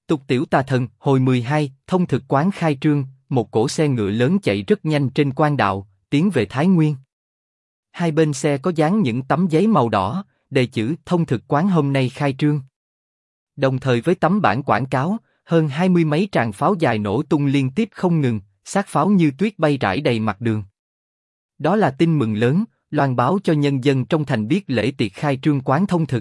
Tục tiểu tà thần, hồi 12, thông thực quán khai trương, một cỗ xe ngựa lớn chạy rất nhanh trên quan đạo, tiến về Thái Nguyên. Hai bên xe có dán những tấm giấy màu đỏ, đề chữ thông thực quán hôm nay khai trương. Đồng thời với tấm bảng quảng cáo, hơn 20 mấy tràng pháo dài nổ tung liên tiếp không ngừng, xác pháo như tuyết bay rải đầy mặt đường. Đó là tin mừng lớn, loan báo cho nhân dân trong thành biết lễ tiệc khai trương quán thông thực.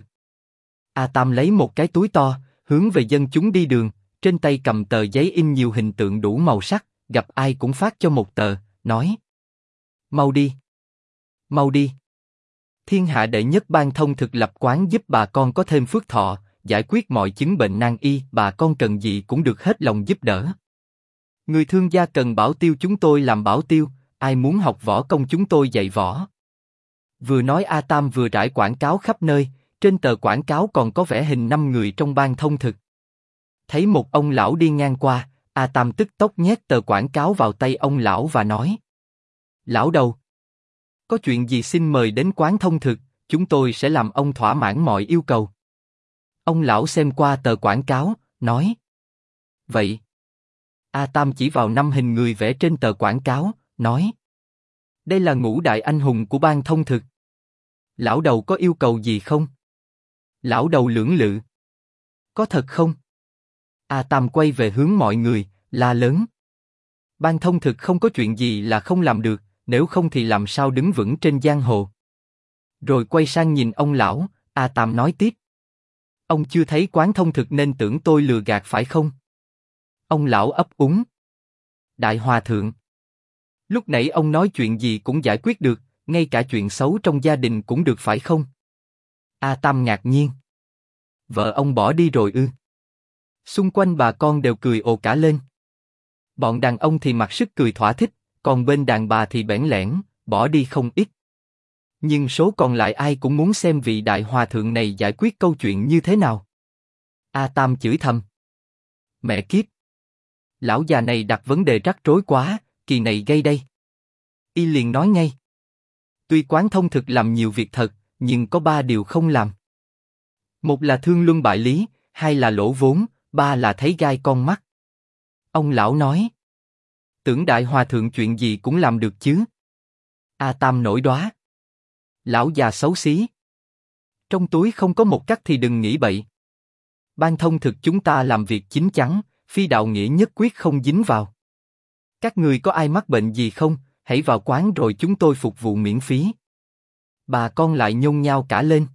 A Tam lấy một cái túi to, hướng về dân chúng đi đường, trên tay cầm tờ giấy in nhiều hình tượng đủ màu sắc, gặp ai cũng phát cho một tờ, nói: mau đi, mau đi. Thiên hạ đệ nhất ban thông thực lập quán giúp bà con có thêm phước thọ, giải quyết mọi chứng bệnh nan y, bà con cần gì cũng được hết lòng giúp đỡ. Người thương gia cần bảo tiêu chúng tôi làm bảo tiêu, ai muốn học võ công chúng tôi dạy võ. Vừa nói A Tam vừa rải quảng cáo khắp nơi, trên tờ quảng cáo còn có vẽ hình 5 người trong ban thông thực. Thấy một ông lão đi ngang qua, A Tam tức tốc nhét tờ quảng cáo vào tay ông lão và nói: lão đầu, có chuyện gì xin mời đến quán thông thực, chúng tôi sẽ làm ông thỏa mãn mọi yêu cầu. Ông lão xem qua tờ quảng cáo, nói: vậy. A Tam chỉ vào 5 hình người vẽ trên tờ quảng cáo, nói: đây là ngũ đại anh hùng của ban thông thực. Lão đầu có yêu cầu gì không? Lão đầu lưỡng lự: có thật không? A Tam quay về hướng mọi người, la lớn: ban thông thực không có chuyện gì là không làm được, nếu không thì làm sao đứng vững trên giang hồ. Rồi quay sang nhìn ông lão, A Tam nói tiếp: ông chưa thấy quán thông thực nên tưởng tôi lừa gạt phải không? Ông lão ấp úng: đại hòa thượng, lúc nãy ông nói chuyện gì cũng giải quyết được, ngay cả chuyện xấu trong gia đình cũng được phải không? A Tam ngạc nhiên: vợ ông bỏ đi rồi ư? Xung quanh bà con đều cười ồ cả lên. Bọn đàn ông thì mặc sức cười thỏa thích, còn bên đàn bà thì bẽn lẽn, bỏ đi không ít. Nhưng số còn lại ai cũng muốn xem vị đại hòa thượng này giải quyết câu chuyện như thế nào. A Tam chửi thầm: mẹ kiếp, lão già này đặt vấn đề rắc rối quá, kỳ này gây đây. Y liền nói ngay: tuy quán thông thực làm nhiều việc thật, nhưng có 3 điều không làm. Một là thương luân bại lý, 2 là lỗ vốn, 3 là thấy gai con mắt. Ông lão nói: tưởng đại hòa thượng chuyện gì cũng làm được chứ? A Tam nổi đoá: lão già xấu xí, trong túi không có một cắc thì đừng nghĩ bậy. Ban thông thực chúng ta làm việc chín chắn, phi đạo nghĩa nhất quyết không dính vào. Các người có ai mắc bệnh gì không, hãy vào quán rồi chúng tôi phục vụ miễn phí. Bà con lại nhôn nhao cả lên.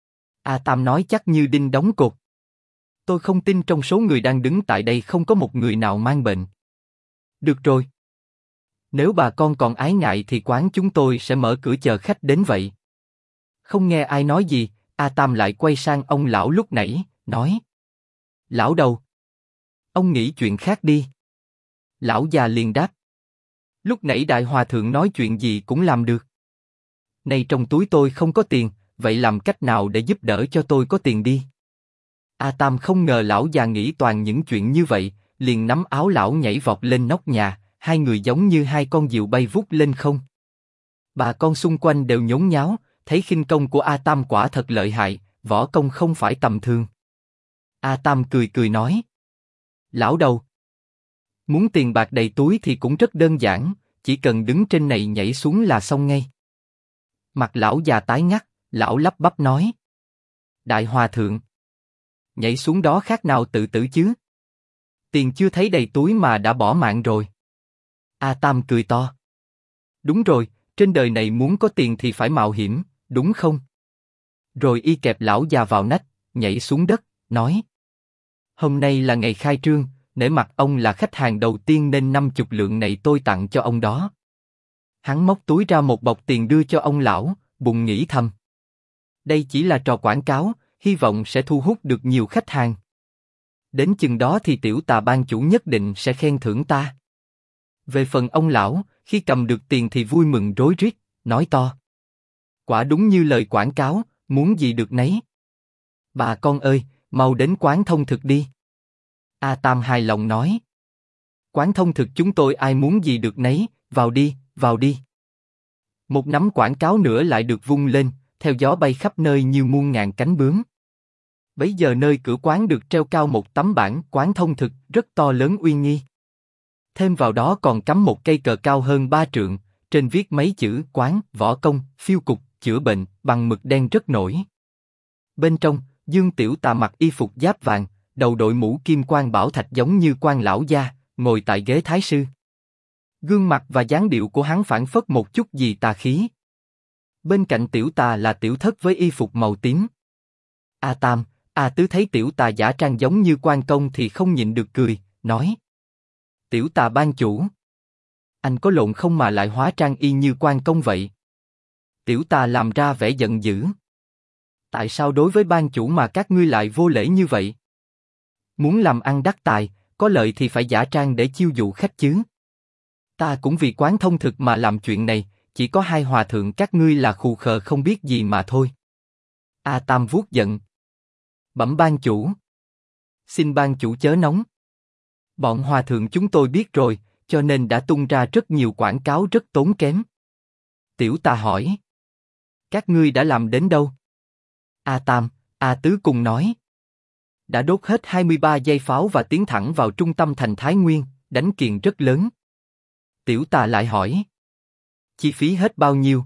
A Tam nói chắc như đinh đóng cột: tôi không tin trong số người đang đứng tại đây không có một người nào mang bệnh. Được rồi, nếu bà con còn ái ngại thì quán chúng tôi sẽ mở cửa chờ khách đến vậy. Không nghe ai nói gì, A Tam lại quay sang ông lão lúc nãy, nói: lão đầu, ông nghĩ chuyện khác đi. Lão già liền đáp: lúc nãy đại hòa thượng nói chuyện gì cũng làm được. Nay trong túi tôi không có tiền, vậy làm cách nào để giúp đỡ cho tôi có tiền đi? A Tam không ngờ lão già nghĩ toàn những chuyện như vậy, liền nắm áo lão nhảy vọt lên nóc nhà, hai người giống như hai con diều bay vút lên không. Bà con xung quanh đều nhốn nháo, thấy khinh công của A Tam quả thật lợi hại, võ công không phải tầm thường. A Tam cười cười nói: lão đầu, muốn tiền bạc đầy túi thì cũng rất đơn giản, chỉ cần đứng trên này nhảy xuống là xong ngay. Mặt lão già tái ngắt, lão lắp bắp nói: đại hòa thượng, nhảy xuống đó khác nào tự tử chứ? Tiền chưa thấy đầy túi mà đã bỏ mạng rồi. A Tam cười to: đúng rồi, trên đời này muốn có tiền thì phải mạo hiểm, đúng không? Rồi y kẹp lão già vào nách, nhảy xuống đất, nói: hôm nay là ngày khai trương, nể mặt ông là khách hàng đầu tiên nên 50 lượng này tôi tặng cho ông đó. Hắn móc túi ra một bọc tiền đưa cho ông lão, bụng nghĩ thầm: đây chỉ là trò quảng cáo, hy vọng sẽ thu hút được nhiều khách hàng. Đến chừng đó thì tiểu tà ban chủ nhất định sẽ khen thưởng ta. Về phần ông lão, khi cầm được tiền thì vui mừng rối rít, nói to: quả đúng như lời quảng cáo, muốn gì được nấy. Bà con ơi, mau đến quán thông thực đi. A Tam hài lòng nói: quán thông thực chúng tôi ai muốn gì được nấy, vào đi, vào đi. Một nắm quảng cáo nữa lại được vung lên, theo gió bay khắp nơi như muôn ngàn cánh bướm. Bấy giờ nơi cửa quán được treo cao một tấm bảng quán thông thực rất to lớn uy nghi. Thêm vào đó còn cắm một cây cờ cao hơn 3 trượng, trên viết mấy chữ quán, võ công, phiêu cục, chữa bệnh bằng mực đen rất nổi. Bên trong, Dương Tiểu Tà mặc y phục giáp vàng, đầu đội mũ kim quan bảo thạch giống như quan lão gia, ngồi tại ghế thái sư. Gương mặt và dáng điệu của hắn phảng phất một chút gì tà khí. Bên cạnh Tiểu Tà là Tiểu Thất với y phục màu tím. A Tam, A Tứ thấy Tiểu Tà giả trang giống như quan công thì không nhịn được cười, nói: Tiểu Tà ban chủ, anh có lộn không mà lại hóa trang y như quan công vậy? Tiểu Tà làm ra vẻ giận dữ. Tại sao đối với ban chủ mà các ngươi lại vô lễ như vậy? Muốn làm ăn đắc tài, có lợi thì phải giả trang để chiêu dụ khách chứ. Ta cũng vì quán thông thực mà làm chuyện này, chỉ có hai hòa thượng các ngươi là khù khờ không biết gì mà thôi. A Tam vuốt giận. Bẩm ban chủ. Xin ban chủ chớ nóng. Bọn hòa thượng chúng tôi biết rồi, cho nên đã tung ra rất nhiều quảng cáo rất tốn kém. Tiểu Tà hỏi: các ngươi đã làm đến đâu? A Tam, A Tứ cùng nói: đã đốt hết 23 dây pháo và tiến thẳng vào trung tâm thành Thái Nguyên, đánh kiền rất lớn. Tiểu Tà lại hỏi: chi phí hết bao nhiêu?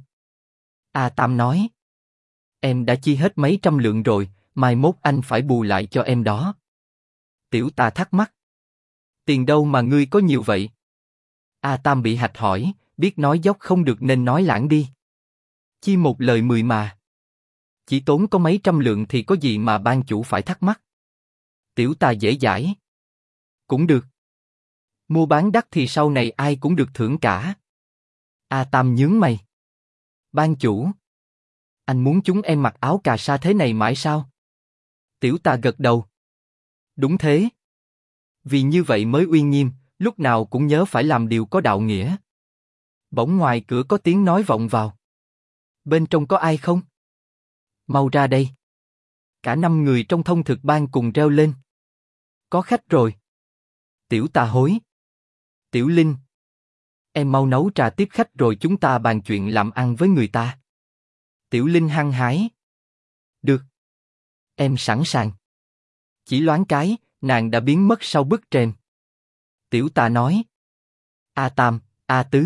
A Tam nói: em đã chi hết mấy trăm lượng rồi, mai mốt anh phải bù lại cho em đó. Tiểu Tà thắc mắc: tiền đâu mà ngươi có nhiều vậy? A Tam bị hạch hỏi, biết nói dốc không được nên nói lãng đi. Chi một lời 10 mà. Chỉ tốn có mấy trăm lượng thì có gì mà ban chủ phải thắc mắc. Tiểu Tà dễ dãi: cũng được. Mua bán đắt thì sau này ai cũng được thưởng cả. A Tam nhướng mày: ban chủ, anh muốn chúng em mặc áo cà sa thế này mãi sao? Tiểu Tà gật đầu: đúng thế. Vì như vậy mới uy nghiêm, lúc nào cũng nhớ phải làm điều có đạo nghĩa. Bỗng ngoài cửa có tiếng nói vọng vào: bên trong có ai không? Mau ra đây. Cả 5 người trong thông thực bang cùng reo lên: có khách rồi. Tiểu Tà hối: Tiểu Linh, em mau nấu trà tiếp khách rồi chúng ta bàn chuyện làm ăn với người ta. Tiểu Linh hăng hái: được, em sẵn sàng. Chỉ loáng cái, nàng đã biến mất sau bức rèm. Tiểu Tà nói: A Tam, A Tứ,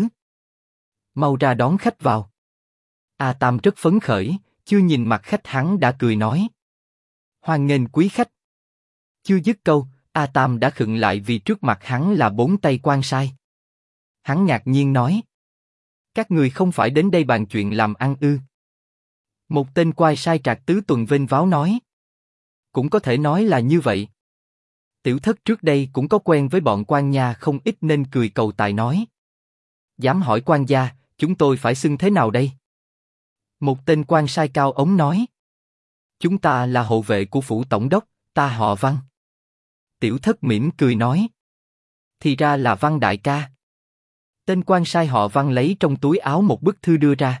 mau ra đón khách vào. A Tam rất phấn khởi, chưa nhìn mặt khách hắn đã cười nói: hoan nghênh quý khách. Chưa dứt câu, A Tam đã khựng lại vì trước mặt hắn là 4 tay quan sai. Hắn ngạc nhiên nói: các người không phải đến đây bàn chuyện làm ăn ư? Một tên quan sai Trạc Tứ Tuần vênh váo nói: cũng có thể nói là như vậy. Tiểu Thất trước đây cũng có quen với bọn quan nha không ít nên cười cầu tài nói: dám hỏi quan gia, chúng tôi phải xưng thế nào đây? Một tên quan sai cao ống nói: chúng ta là hộ vệ của phủ tổng đốc, ta họ Văn. Tiểu Thất mỉm cười nói: thì ra là Văn đại ca. Tên quan sai họ Văn lấy trong túi áo một bức thư đưa ra.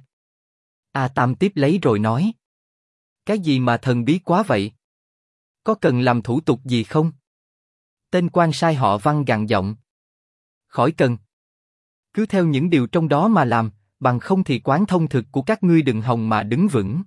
A Tam tiếp lấy rồi nói: cái gì mà thần bí quá vậy? Có cần làm thủ tục gì không? Tên quan sai họ Văn gằn giọng: khỏi cần. Cứ theo những điều trong đó mà làm, bằng không thì quán thông thực của các ngươi đừng hòng mà đứng vững.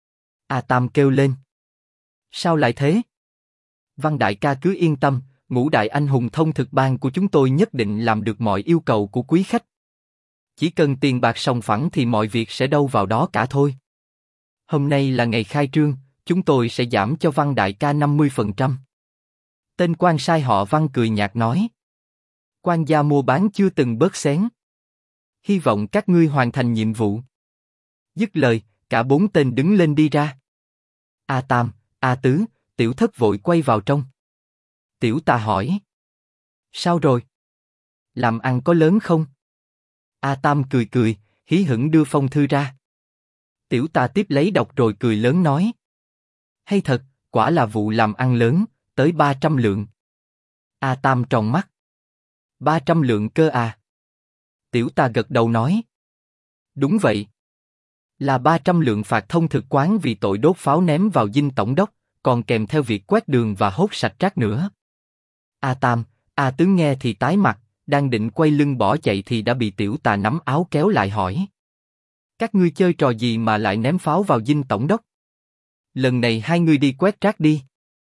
A Tam kêu lên: sao lại thế? Văn đại ca cứ yên tâm, ngũ đại anh hùng thông thực bang của chúng tôi nhất định làm được mọi yêu cầu của quý khách. Chỉ cần tiền bạc sòng phẳng thì mọi việc sẽ đâu vào đó cả thôi. Hôm nay là ngày khai trương, chúng tôi sẽ giảm cho Văn đại ca 50%. Tên quan sai họ Văn cười nhạt nói: quan gia mua bán chưa từng bớt xén. Hy vọng các ngươi hoàn thành nhiệm vụ. Dứt lời, cả 4 tên đứng lên đi ra. A Tam, A Tứ, Tiểu Thất vội quay vào trong. Tiểu Tà hỏi: sao rồi? Làm ăn có lớn không? A Tam cười cười, hí hửng đưa phong thư ra. Tiểu Tà tiếp lấy đọc rồi cười lớn nói: hay thật, quả là vụ làm ăn lớn, tới 300 lượng. A Tam tròn mắt: 300 lượng cơ à? Tiểu Tà gật đầu nói: đúng vậy. Là 300 lượng phạt thông thực quán vì tội đốt pháo ném vào dinh tổng đốc, còn kèm theo việc quét đường và hốt sạch rác nữa. A Tam, A Tứ nghe thì tái mặt, đang định quay lưng bỏ chạy thì đã bị Tiểu Tà nắm áo kéo lại hỏi: các ngươi chơi trò gì mà lại ném pháo vào dinh tổng đốc? Lần này hai ngươi đi quét rác đi.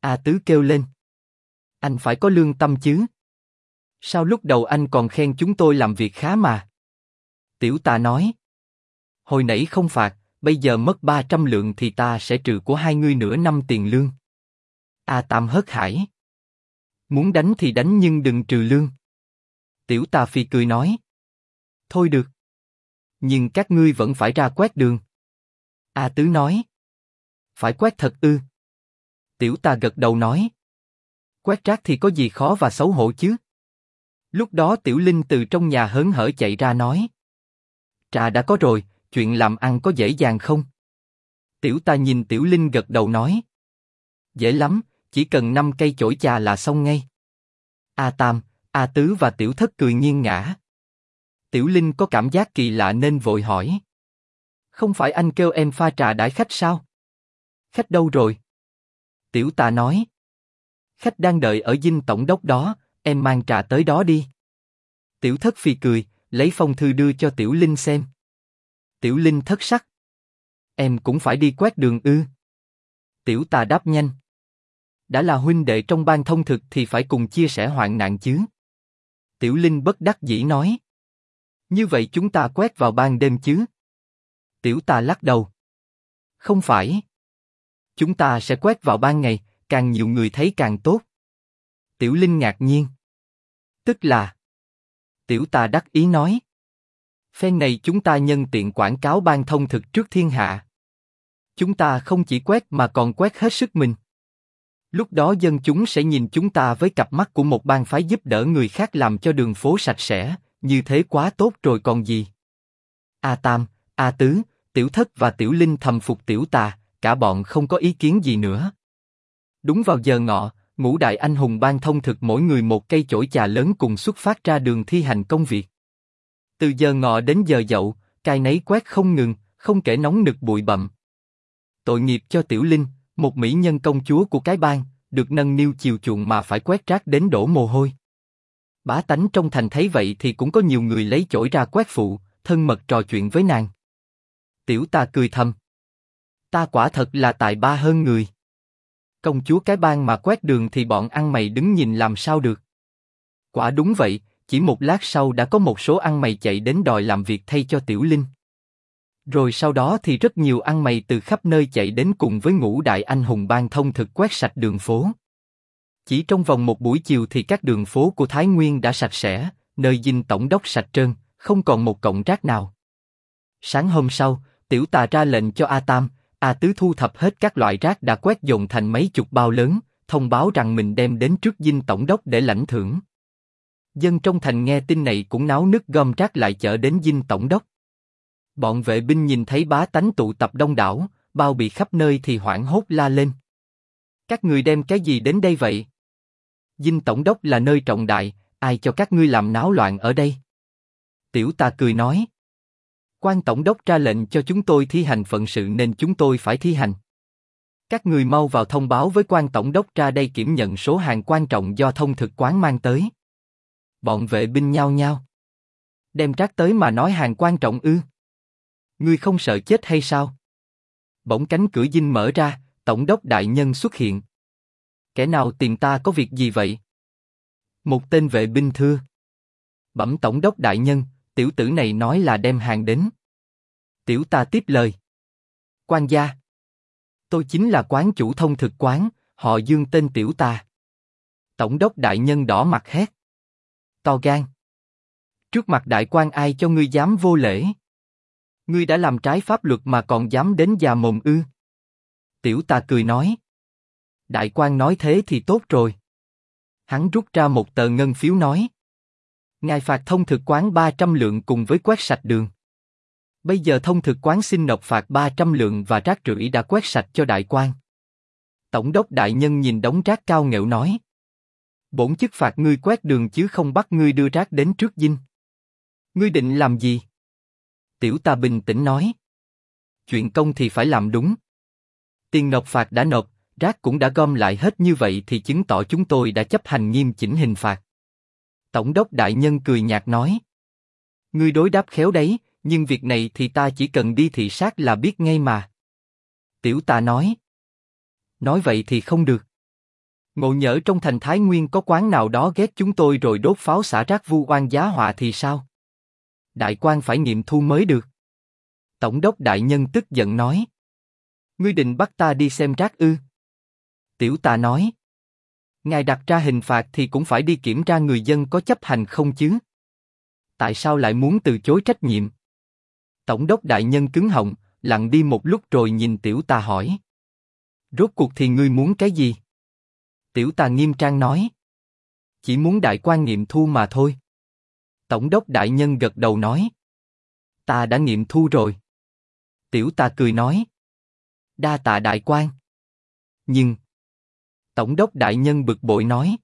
A Tứ kêu lên. Anh phải có lương tâm chứ. Sao lúc đầu anh còn khen chúng tôi làm việc khá mà? Tiểu Tà nói. Hồi nãy không phạt, bây giờ mất 300 lượng thì ta sẽ trừ của hai ngươi nửa năm tiền lương. A Tam hớt hải. Muốn đánh thì đánh nhưng đừng trừ lương. Tiểu Tà phì cười nói. Thôi được. Nhưng các ngươi vẫn phải ra quét đường. A Tứ nói. Phải quét thật ư? Tiểu Tà gật đầu nói. Quét rác thì có gì khó và xấu hổ chứ? Lúc đó Tiểu Linh từ trong nhà hớn hở chạy ra nói. Trà đã có rồi, chuyện làm ăn có dễ dàng không? Tiểu Tà nhìn Tiểu Linh gật đầu nói. Dễ lắm, chỉ cần 5 cây chổi trà là xong ngay. A Tam, A Tứ và Tiểu Thất cười nghiêng ngã. Tiểu Linh có cảm giác kỳ lạ nên vội hỏi. Không phải anh kêu em pha trà đãi khách sao? Khách đâu rồi? Tiểu Tà nói. Khách đang đợi ở dinh tổng đốc đó, em mang trà tới đó đi. Tiểu Thất phì cười, lấy phong thư đưa cho Tiểu Linh xem. Tiểu Linh thất sắc. Em cũng phải đi quét đường ư? Tiểu Tà đáp nhanh. Đã là huynh đệ trong ban thông thực thì phải cùng chia sẻ hoạn nạn chứ. Tiểu Linh bất đắc dĩ nói. Như vậy chúng ta quét vào ban đêm chứ? Tiểu Tà lắc đầu. Không phải. Chúng ta sẽ quét vào ban ngày, càng nhiều người thấy càng tốt. Tiểu Linh ngạc nhiên. Tức là... Tiểu Tà đắc ý nói. Phen này chúng ta nhân tiện quảng cáo ban thông thực trước thiên hạ. Chúng ta không chỉ quét mà còn quét hết sức mình. Lúc đó dân chúng sẽ nhìn chúng ta với cặp mắt của một bang phái giúp đỡ người khác làm cho đường phố sạch sẽ, như thế quá tốt rồi còn gì. A Tam, A Tứ, Tiểu Thất và Tiểu Linh thầm phục Tiểu Tà, cả bọn không có ý kiến gì nữa. Đúng vào giờ ngọ, ngũ đại anh hùng ban thông thực mỗi người một cây chổi trà lớn cùng xuất phát ra đường thi hành công việc. Từ giờ ngọ đến giờ dậu, cai nấy quét không ngừng, không kể nóng nực bụi bặm. Tội nghiệp cho Tiểu Linh, một mỹ nhân công chúa của cái bang, được nâng niu chiều chuộng mà phải quét rác đến đổ mồ hôi. Bá tánh trong thành thấy vậy thì cũng có nhiều người lấy chổi ra quét phụ, thân mật trò chuyện với nàng. Tiểu Tà cười thầm. Ta quả thật là tài ba hơn người. Công chúa cái bang mà quét đường thì bọn ăn mày đứng nhìn làm sao được. Quả đúng vậy, chỉ một lát sau đã có một số ăn mày chạy đến đòi làm việc thay cho Tiểu Linh. Rồi sau đó thì rất nhiều ăn mày từ khắp nơi chạy đến cùng với ngũ đại anh hùng ban thông thực quét sạch đường phố. Chỉ trong vòng một buổi chiều thì các đường phố của Thái Nguyên đã sạch sẽ, nơi dinh tổng đốc sạch trơn, không còn một cọng rác nào. Sáng hôm sau, Tiểu Tà ra lệnh cho A Tam, A Tứ thu thập hết các loại rác đã quét dồn thành mấy chục bao lớn, thông báo rằng mình đem đến trước dinh tổng đốc để lãnh thưởng. Dân trong thành nghe tin này cũng náo nức gom rác lại chở đến dinh tổng đốc. Bọn vệ binh nhìn thấy bá tánh tụ tập đông đảo, bao bì khắp nơi thì hoảng hốt la lên. Các người đem cái gì đến đây vậy? Dinh tổng đốc là nơi trọng đại, ai cho các ngươi làm náo loạn ở đây? Tiểu Tà cười nói. Quan tổng đốc ra lệnh cho chúng tôi thi hành phận sự nên chúng tôi phải thi hành. Các người mau vào thông báo với quan tổng đốc ra đây kiểm nhận số hàng quan trọng do thông thực quán mang tới. Bọn vệ binh nhao nhao. Đem rác tới mà nói hàng quan trọng ư? Ngươi không sợ chết hay sao? Bỗng cánh cửa dinh mở ra, tổng đốc đại nhân xuất hiện. Kẻ nào tìm ta có việc gì vậy? Một tên vệ binh thưa. Bẩm tổng đốc đại nhân, tiểu tử này nói là đem hàng đến. Tiểu Tà tiếp lời. Quan gia. Tôi chính là quán chủ thông thực quán, họ Dương tên Tiểu Tà. Tổng đốc đại nhân đỏ mặt hét. To gan. Trước mặt đại quan ai cho ngươi dám vô lễ? Ngươi đã làm trái pháp luật mà còn dám đến già mồm ư? Tiểu Tà cười nói. Đại quan nói thế thì tốt rồi. Hắn rút ra một tờ ngân phiếu nói. Ngài phạt thông thực quán 300 lượng cùng với quét sạch đường. Bây giờ thông thực quán xin nộp phạt 300 lượng và rác rưởi đã quét sạch cho đại quan. Tổng đốc đại nhân nhìn đống rác cao nghệu nói. Bổn chức phạt ngươi quét đường chứ không bắt ngươi đưa rác đến trước dinh. Ngươi định làm gì? Tiểu Tà bình tĩnh nói. Chuyện công thì phải làm đúng. Tiền nộp phạt đã nộp, rác cũng đã gom lại hết như vậy thì chứng tỏ chúng tôi đã chấp hành nghiêm chỉnh hình phạt. Tổng đốc đại nhân cười nhạt nói. Ngươi đối đáp khéo đấy, nhưng việc này thì ta chỉ cần đi thị sát là biết ngay mà. Tiểu Tà nói. Nói vậy thì không được. Ngộ nhỡ trong thành Thái Nguyên có quán nào đó ghét chúng tôi rồi đốt pháo xả rác vu oan giá họa thì sao? Đại quan phải nghiệm thu mới được. Tổng đốc đại nhân tức giận nói. Ngươi định bắt ta đi xem rác ư? Tiểu Tà nói. Ngài đặt ra hình phạt thì cũng phải đi kiểm tra người dân có chấp hành không chứ? Tại sao lại muốn từ chối trách nhiệm? Tổng đốc đại nhân cứng họng, lặng đi một lúc rồi nhìn Tiểu Tà hỏi. Rốt cuộc thì ngươi muốn cái gì? Tiểu Tà nghiêm trang nói. Chỉ muốn đại quan nghiệm thu mà thôi. Tổng đốc đại nhân gật đầu nói. Ta đã nghiệm thu rồi. Tiểu Tà cười nói. Đa tạ đại quan. Nhưng... Tổng đốc đại nhân bực bội nói.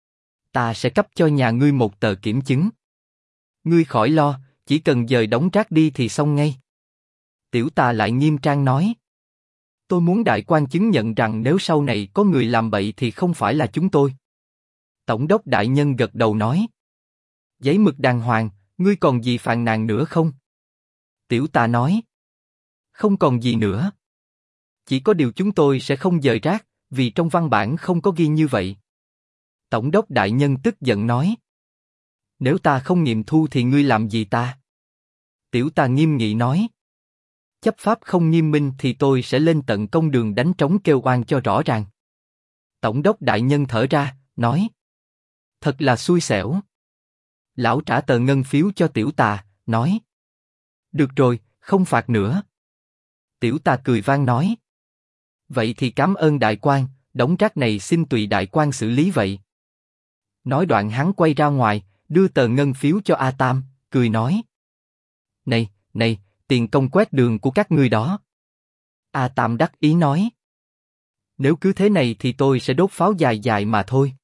Ta sẽ cấp cho nhà ngươi một tờ kiểm chứng. Ngươi khỏi lo, chỉ cần dời đống rác đi thì xong ngay. Tiểu Tà lại nghiêm trang nói. Tôi muốn đại quan chứng nhận rằng nếu sau này có người làm bậy thì không phải là chúng tôi. Tổng đốc đại nhân gật đầu nói. Giấy mực đàng hoàng, ngươi còn gì phàn nàn nữa không? Tiểu Tà nói. Không còn gì nữa. Chỉ có điều chúng tôi sẽ không dời rác, vì trong văn bản không có ghi như vậy. Tổng đốc đại nhân tức giận nói. Nếu ta không nghiệm thu thì ngươi làm gì ta? Tiểu Tà nghiêm nghị nói. Chấp pháp không nghiêm minh thì tôi sẽ lên tận công đường đánh trống kêu oan cho rõ ràng. Tổng đốc đại nhân thở ra, nói. Thật là xui xẻo. Lão trả tờ ngân phiếu cho Tiểu Tà, nói. Được rồi, không phạt nữa. Tiểu Tà cười vang nói. Vậy thì cảm ơn đại quan, đống rác này xin tùy đại quan xử lý vậy. Nói đoạn hắn quay ra ngoài, đưa tờ ngân phiếu cho A Tam, cười nói. Này, này, tiền công quét đường của các ngươi đó. A Tam đắc ý nói. Nếu cứ thế này thì tôi sẽ đốt pháo dài dài mà thôi.